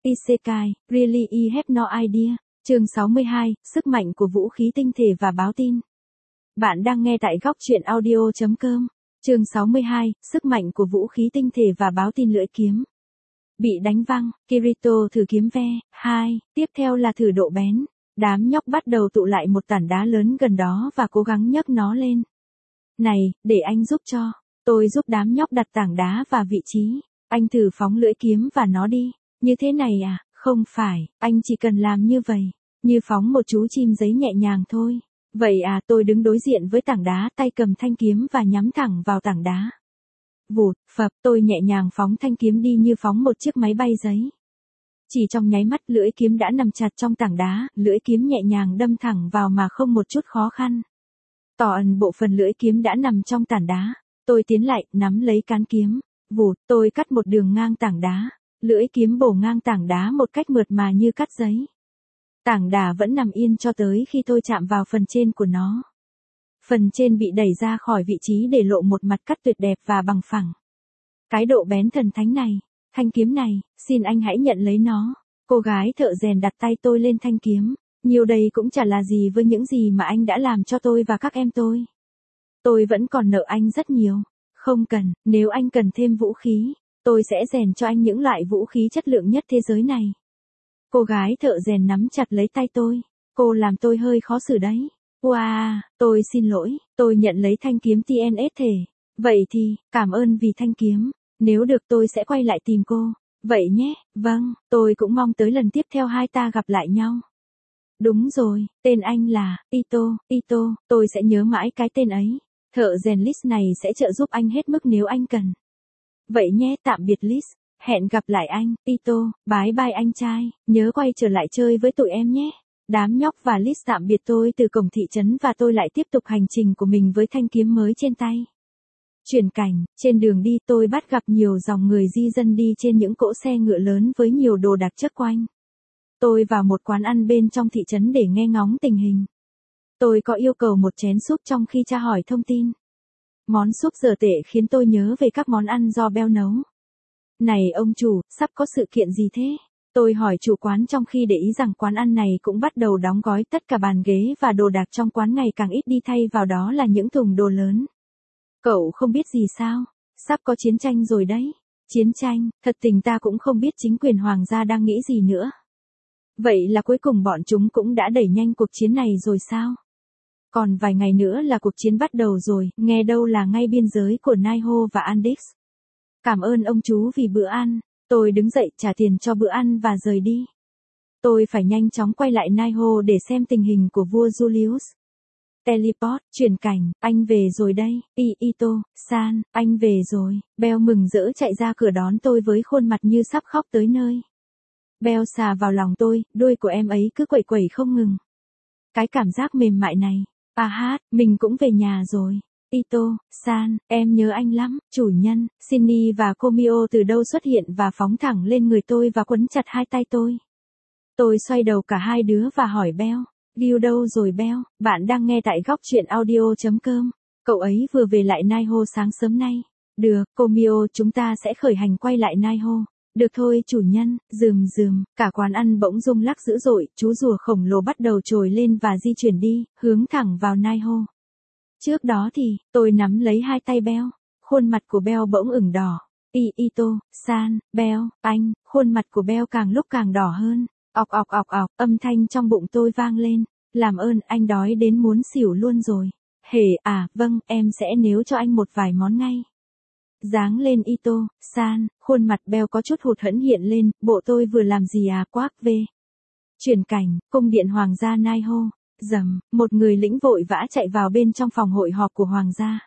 Isekai, really I have no idea. Chương 62, sức mạnh của vũ khí tinh thể và báo tin. Bạn đang nghe tại góc truyện audio.com. Chương 62, sức mạnh của vũ khí tinh thể và báo tin lưỡi kiếm. Bị đánh văng, Kirito thử kiếm ve. 2. Tiếp theo là thử độ bén. Đám nhóc bắt đầu tụ lại một tảng đá lớn gần đó và cố gắng nhấc nó lên. Này, để anh giúp cho. Tôi giúp đám nhóc đặt tảng đá và vị trí. Anh thử phóng lưỡi kiếm và nó đi. Như thế này à? Không phải, anh chỉ cần làm như vậy. Như phóng một chú chim giấy nhẹ nhàng thôi. Vậy à, tôi đứng đối diện với tảng đá, tay cầm thanh kiếm và nhắm thẳng vào tảng đá. Vụt, phập, tôi nhẹ nhàng phóng thanh kiếm đi như phóng một chiếc máy bay giấy. Chỉ trong nháy mắt lưỡi kiếm đã nằm chặt trong tảng đá, lưỡi kiếm nhẹ nhàng đâm thẳng vào mà không một chút khó khăn. Toàn bộ phần lưỡi kiếm đã nằm trong tảng đá. Tôi tiến lại, nắm lấy cán kiếm. Vụt, tôi cắt một đường ngang tảng đá. Lưỡi kiếm bổ ngang tảng đá một cách mượt mà như cắt giấy. Tảng đá vẫn nằm yên cho tới khi tôi chạm vào phần trên của nó. Phần trên bị đẩy ra khỏi vị trí để lộ một mặt cắt tuyệt đẹp và bằng phẳng. Cái độ bén thần thánh này, thanh kiếm này, xin anh hãy nhận lấy nó. Cô gái thợ rèn đặt tay tôi lên thanh kiếm. Nhiều đây cũng chả là gì với những gì mà anh đã làm cho tôi và các em tôi. Tôi vẫn còn nợ anh rất nhiều. Không cần, nếu anh cần thêm vũ khí, tôi sẽ rèn cho anh những loại vũ khí chất lượng nhất thế giới này. Cô gái thợ rèn nắm chặt lấy tay tôi. Cô làm tôi hơi khó xử đấy. Wow, tôi xin lỗi, tôi nhận lấy thanh kiếm TNS thể. Vậy thì, cảm ơn vì thanh kiếm. Nếu được tôi sẽ quay lại tìm cô. Vậy nhé, vâng, tôi cũng mong tới lần tiếp theo hai ta gặp lại nhau. Đúng rồi, tên anh là Ito, tôi sẽ nhớ mãi cái tên ấy. Thợ rèn Liz này sẽ trợ giúp anh hết mức nếu anh cần. Vậy nhé, tạm biệt Liz. Hẹn gặp lại anh, Ito, bye bye anh trai, nhớ quay trở lại chơi với tụi em nhé. Đám nhóc và Liz tạm biệt tôi từ cổng thị trấn và tôi lại tiếp tục hành trình của mình với thanh kiếm mới trên tay. Chuyển cảnh, trên đường đi tôi bắt gặp nhiều dòng người di dân đi trên những cỗ xe ngựa lớn với nhiều đồ đạc chất quanh. Tôi vào một quán ăn bên trong thị trấn để nghe ngóng tình hình. Tôi có yêu cầu một chén súp trong khi tra hỏi thông tin. Món súp dở tệ khiến tôi nhớ về các món ăn do Bell nấu. Này ông chủ, sắp có sự kiện gì thế? Tôi hỏi chủ quán trong khi để ý rằng quán ăn này cũng bắt đầu đóng gói tất cả bàn ghế và đồ đạc trong quán ngày càng ít đi thay vào đó là những thùng đồ lớn. Cậu không biết gì sao? Sắp có chiến tranh rồi đấy. Chiến tranh, thật tình ta cũng không biết chính quyền hoàng gia đang nghĩ gì nữa. Vậy là cuối cùng bọn chúng cũng đã đẩy nhanh cuộc chiến này rồi sao? Còn vài ngày nữa là cuộc chiến bắt đầu rồi, nghe đâu là ngay biên giới của Naiho và Andix. Cảm ơn ông chú vì bữa ăn. Tôi đứng dậy trả tiền cho bữa ăn và rời đi. Tôi phải nhanh chóng quay lại Naiho để xem tình hình của vua Julius. Teleport, chuyển cảnh, anh về rồi đây, Ito-san, anh về rồi. Bell mừng rỡ chạy ra cửa đón tôi với khuôn mặt như sắp khóc tới nơi. Bell xà vào lòng tôi, đuôi của em ấy cứ quẩy quẩy không ngừng. Cái cảm giác mềm mại này, mình cũng về nhà rồi. Ito-san, em nhớ anh lắm, chủ nhân, Shinny và Komio từ đâu xuất hiện và phóng thẳng lên người tôi và quấn chặt hai tay tôi. Tôi xoay đầu cả hai đứa và hỏi Bell, Gil đâu rồi Bell, bạn đang nghe tại góc truyện audio.com, cậu ấy vừa về lại Naiho sáng sớm nay. Được, Komio chúng ta sẽ khởi hành quay lại Naiho. Được thôi chủ nhân, rườm, cả quán ăn bỗng rung lắc dữ dội, chú rùa khổng lồ bắt đầu trồi lên và di chuyển đi, hướng thẳng vào Naiho. Trước đó thì, tôi nắm lấy hai tay Bell, khuôn mặt của Bell bỗng ửng đỏ. Ito-san, Bell, anh, khuôn mặt của Bell càng lúc càng đỏ hơn. Ọc, âm thanh trong bụng tôi vang lên. Làm ơn, anh đói đến muốn xỉu luôn rồi. Vâng, em sẽ nấu cho anh một vài món ngay. Dáng lên Ito-san, khuôn mặt Bell có chút hụt hẫng hiện lên, bộ tôi vừa làm gì à, quác về. Chuyển cảnh, cung điện hoàng gia Naiho. Rầm, một người lĩnh vội vã chạy vào bên trong phòng hội họp của hoàng gia.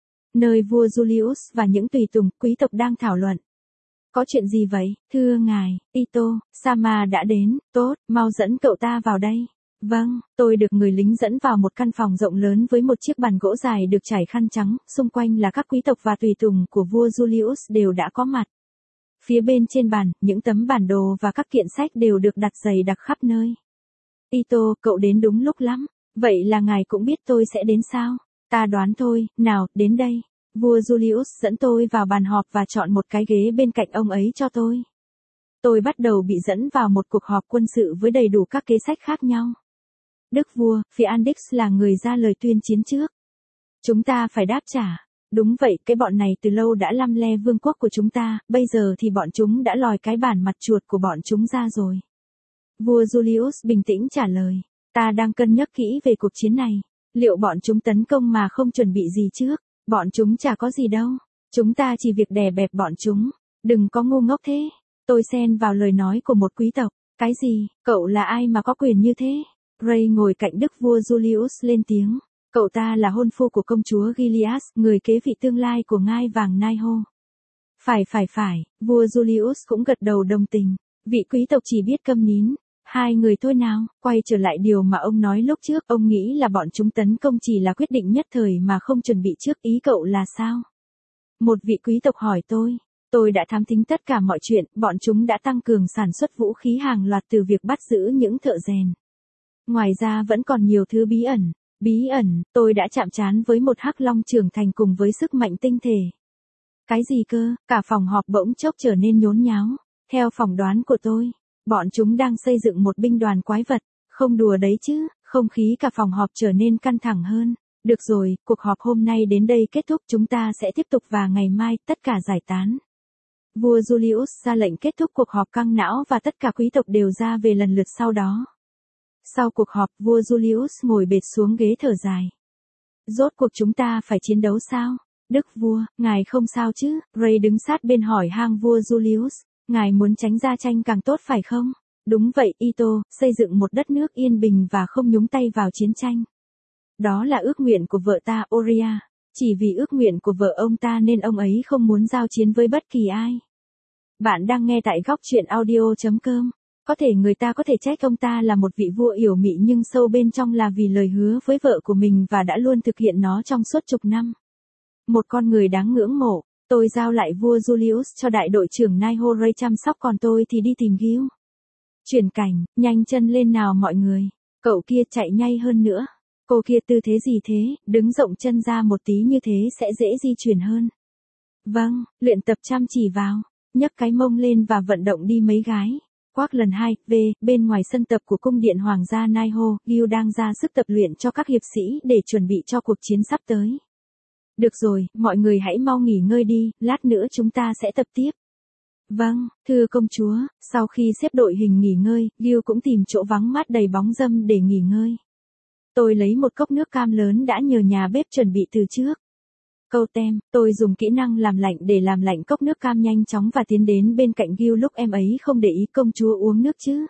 Nơi vua Julius và những tùy tùng, quý tộc đang thảo luận. Có chuyện gì vậy, thưa ngài, Ito-sama đã đến, tốt, mau dẫn cậu ta vào đây. Vâng, tôi được người lính dẫn vào một căn phòng rộng lớn với một chiếc bàn gỗ dài được trải khăn trắng, xung quanh là các quý tộc và tùy tùng của vua Julius đều đã có mặt. Phía bên trên bàn, những tấm bản đồ và các kiện sách đều được đặt dày đặc khắp nơi. Ito, cậu đến đúng lúc lắm. Vậy là ngài cũng biết tôi sẽ đến sao? Ta đoán thôi, nào, đến đây. Vua Julius dẫn tôi vào bàn họp và chọn một cái ghế bên cạnh ông ấy cho tôi. Tôi bắt đầu bị dẫn vào một cuộc họp quân sự với đầy đủ các kế sách khác nhau. Đức vua, phía Andix là người ra lời tuyên chiến trước. Chúng ta phải đáp trả. Đúng vậy, cái bọn này từ lâu đã lăm le vương quốc của chúng ta, bây giờ thì bọn chúng đã lòi cái bản mặt chuột của bọn chúng ra rồi. Vua Julius bình tĩnh trả lời. Ta đang cân nhắc kỹ về cuộc chiến này. Liệu bọn chúng tấn công mà không chuẩn bị gì trước? Bọn chúng chả có gì đâu. Chúng ta chỉ việc đè bẹp bọn chúng. Đừng có ngu ngốc thế. Tôi xen vào lời nói của một quý tộc. Cái gì? Cậu là ai mà có quyền như thế? Ray ngồi cạnh đức vua Julius lên tiếng. Cậu ta là hôn phu của công chúa Gilead, người kế vị tương lai của ngai vàng Naiho. Phải, vua Julius cũng gật đầu đồng tình. Vị quý tộc chỉ biết câm nín. Hai người thôi nào, quay trở lại điều mà ông nói lúc trước, ông nghĩ là bọn chúng tấn công chỉ là quyết định nhất thời mà không chuẩn bị trước, ý cậu là sao? Một vị quý tộc hỏi tôi đã thám thính tất cả mọi chuyện, bọn chúng đã tăng cường sản xuất vũ khí hàng loạt từ việc bắt giữ những thợ rèn. Ngoài ra vẫn còn nhiều thứ bí ẩn, tôi đã chạm trán với một hắc long trưởng thành cùng với sức mạnh tinh thể. Cái gì cơ? Cả phòng họp bỗng chốc trở nên nhốn nháo. Theo phỏng đoán của tôi, bọn chúng đang xây dựng một binh đoàn quái vật. Không đùa đấy chứ, không khí cả phòng họp trở nên căng thẳng hơn. Được rồi, cuộc họp hôm nay đến đây kết thúc, chúng ta sẽ tiếp tục và ngày mai tất cả giải tán. Vua Julius ra lệnh kết thúc cuộc họp căng não và tất cả quý tộc đều ra về lần lượt sau đó. Sau cuộc họp, vua Julius ngồi bệt xuống ghế thở dài. Rốt cuộc chúng ta phải chiến đấu sao? Đức vua, ngài không sao chứ? Ray đứng sát bên hỏi han vua Julius. Ngài muốn tránh ra tranh càng tốt phải không? Đúng vậy, Ito, xây dựng một đất nước yên bình và không nhúng tay vào chiến tranh. Đó là ước nguyện của vợ ta, Oria. Chỉ vì ước nguyện của vợ ông ta nên ông ấy không muốn giao chiến với bất kỳ ai. Bạn đang nghe tại góc truyện audio.com. Có thể người ta có thể trách ông ta là một vị vua yểu mị nhưng sâu bên trong là vì lời hứa với vợ của mình và đã luôn thực hiện nó trong suốt chục năm. Một con người đáng ngưỡng mộ. Tôi giao lại vua Julius cho đại đội trưởng Naiho Ray chăm sóc, còn tôi thì đi tìm Gil. Chuyển cảnh, nhanh chân lên nào mọi người. Cậu kia chạy nhanh hơn nữa. Cô kia tư thế gì thế, đứng rộng chân ra một tí như thế sẽ dễ di chuyển hơn. Vâng, luyện tập chăm chỉ vào. Nhấc cái mông lên và vận động đi mấy gái. Quác lần 2, bên ngoài sân tập của cung điện Hoàng gia Naiho, Gil đang ra sức tập luyện cho các hiệp sĩ để chuẩn bị cho cuộc chiến sắp tới. Được rồi, mọi người hãy mau nghỉ ngơi đi, lát nữa chúng ta sẽ tập tiếp. Vâng, thưa công chúa, sau khi xếp đội hình nghỉ ngơi, Gil cũng tìm chỗ vắng mát đầy bóng râm để nghỉ ngơi. Tôi lấy một cốc nước cam lớn đã nhờ nhà bếp chuẩn bị từ trước. Câu tem, tôi dùng kỹ năng làm lạnh để làm lạnh cốc nước cam nhanh chóng và tiến đến bên cạnh Gil lúc em ấy không để ý. Công chúa uống nước chứ?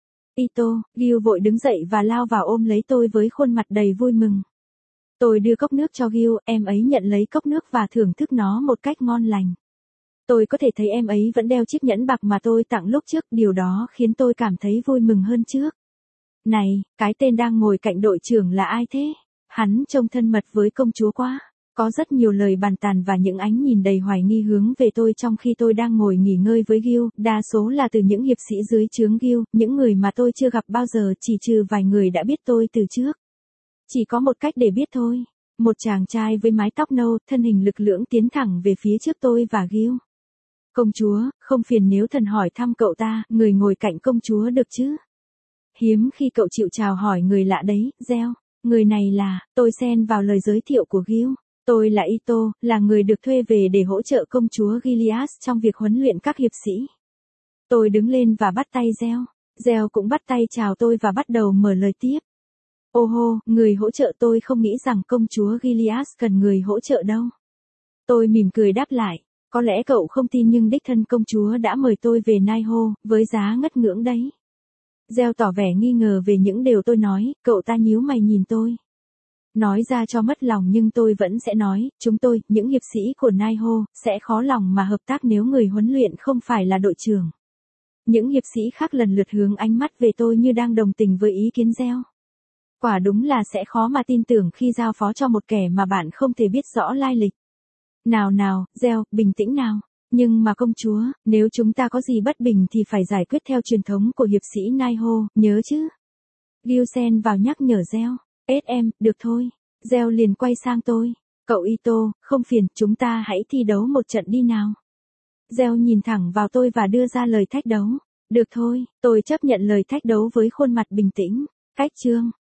Ito, Gil vội đứng dậy và lao vào ôm lấy tôi với khuôn mặt đầy vui mừng. Tôi đưa cốc nước cho Gil, em ấy nhận lấy cốc nước và thưởng thức nó một cách ngon lành. Tôi có thể thấy em ấy vẫn đeo chiếc nhẫn bạc mà tôi tặng lúc trước, điều đó khiến tôi cảm thấy vui mừng hơn trước. Này, cái tên đang ngồi cạnh đội trưởng là ai thế? Hắn trông thân mật với công chúa quá. Có rất nhiều lời bàn tàn và những ánh nhìn đầy hoài nghi hướng về tôi trong khi tôi đang ngồi nghỉ ngơi với Gil, đa số là từ những hiệp sĩ dưới trướng Gil, những người mà tôi chưa gặp bao giờ, chỉ trừ vài người đã biết tôi từ trước. Chỉ có một cách để biết thôi. Một chàng trai với mái tóc nâu, thân hình lực lưỡng tiến thẳng về phía trước tôi và Gil. Công chúa, không phiền nếu thần hỏi thăm cậu ta, người ngồi cạnh công chúa được chứ? Hiếm khi cậu chịu chào hỏi người lạ đấy, Gieo. Người này là, tôi xen vào lời giới thiệu của Gil. Tôi là Ito, là người được thuê về để hỗ trợ công chúa Gilead trong việc huấn luyện các hiệp sĩ. Tôi đứng lên và bắt tay Gieo. Gieo cũng bắt tay chào tôi và bắt đầu mở lời tiếp. Ô hô, người hỗ trợ, tôi không nghĩ rằng công chúa Gilead cần người hỗ trợ đâu. Tôi mỉm cười đáp lại. Có lẽ cậu không tin nhưng đích thân công chúa đã mời tôi về Naiho, với giá ngất ngưỡng đấy. Gieo tỏ vẻ nghi ngờ về những điều tôi nói, cậu ta nhíu mày nhìn tôi. Nói ra cho mất lòng nhưng tôi vẫn sẽ nói, chúng tôi, những hiệp sĩ của Naiho, sẽ khó lòng mà hợp tác nếu người huấn luyện không phải là đội trưởng. Những hiệp sĩ khác lần lượt hướng ánh mắt về tôi như đang đồng tình với ý kiến Gieo. Quả đúng là sẽ khó mà tin tưởng khi giao phó cho một kẻ mà bạn không thể biết rõ lai lịch. Nào, Gieo, bình tĩnh nào. Nhưng mà công chúa, nếu chúng ta có gì bất bình thì phải giải quyết theo truyền thống của hiệp sĩ Naiho, nhớ chứ? Gil xen vào nhắc nhở Gieo. Em, được thôi. Gieo liền quay sang tôi. Cậu Ito, không phiền, chúng ta hãy thi đấu một trận đi nào. Gieo nhìn thẳng vào tôi và đưa ra lời thách đấu. Được thôi, tôi chấp nhận lời thách đấu với khuôn mặt bình tĩnh. Cách chương.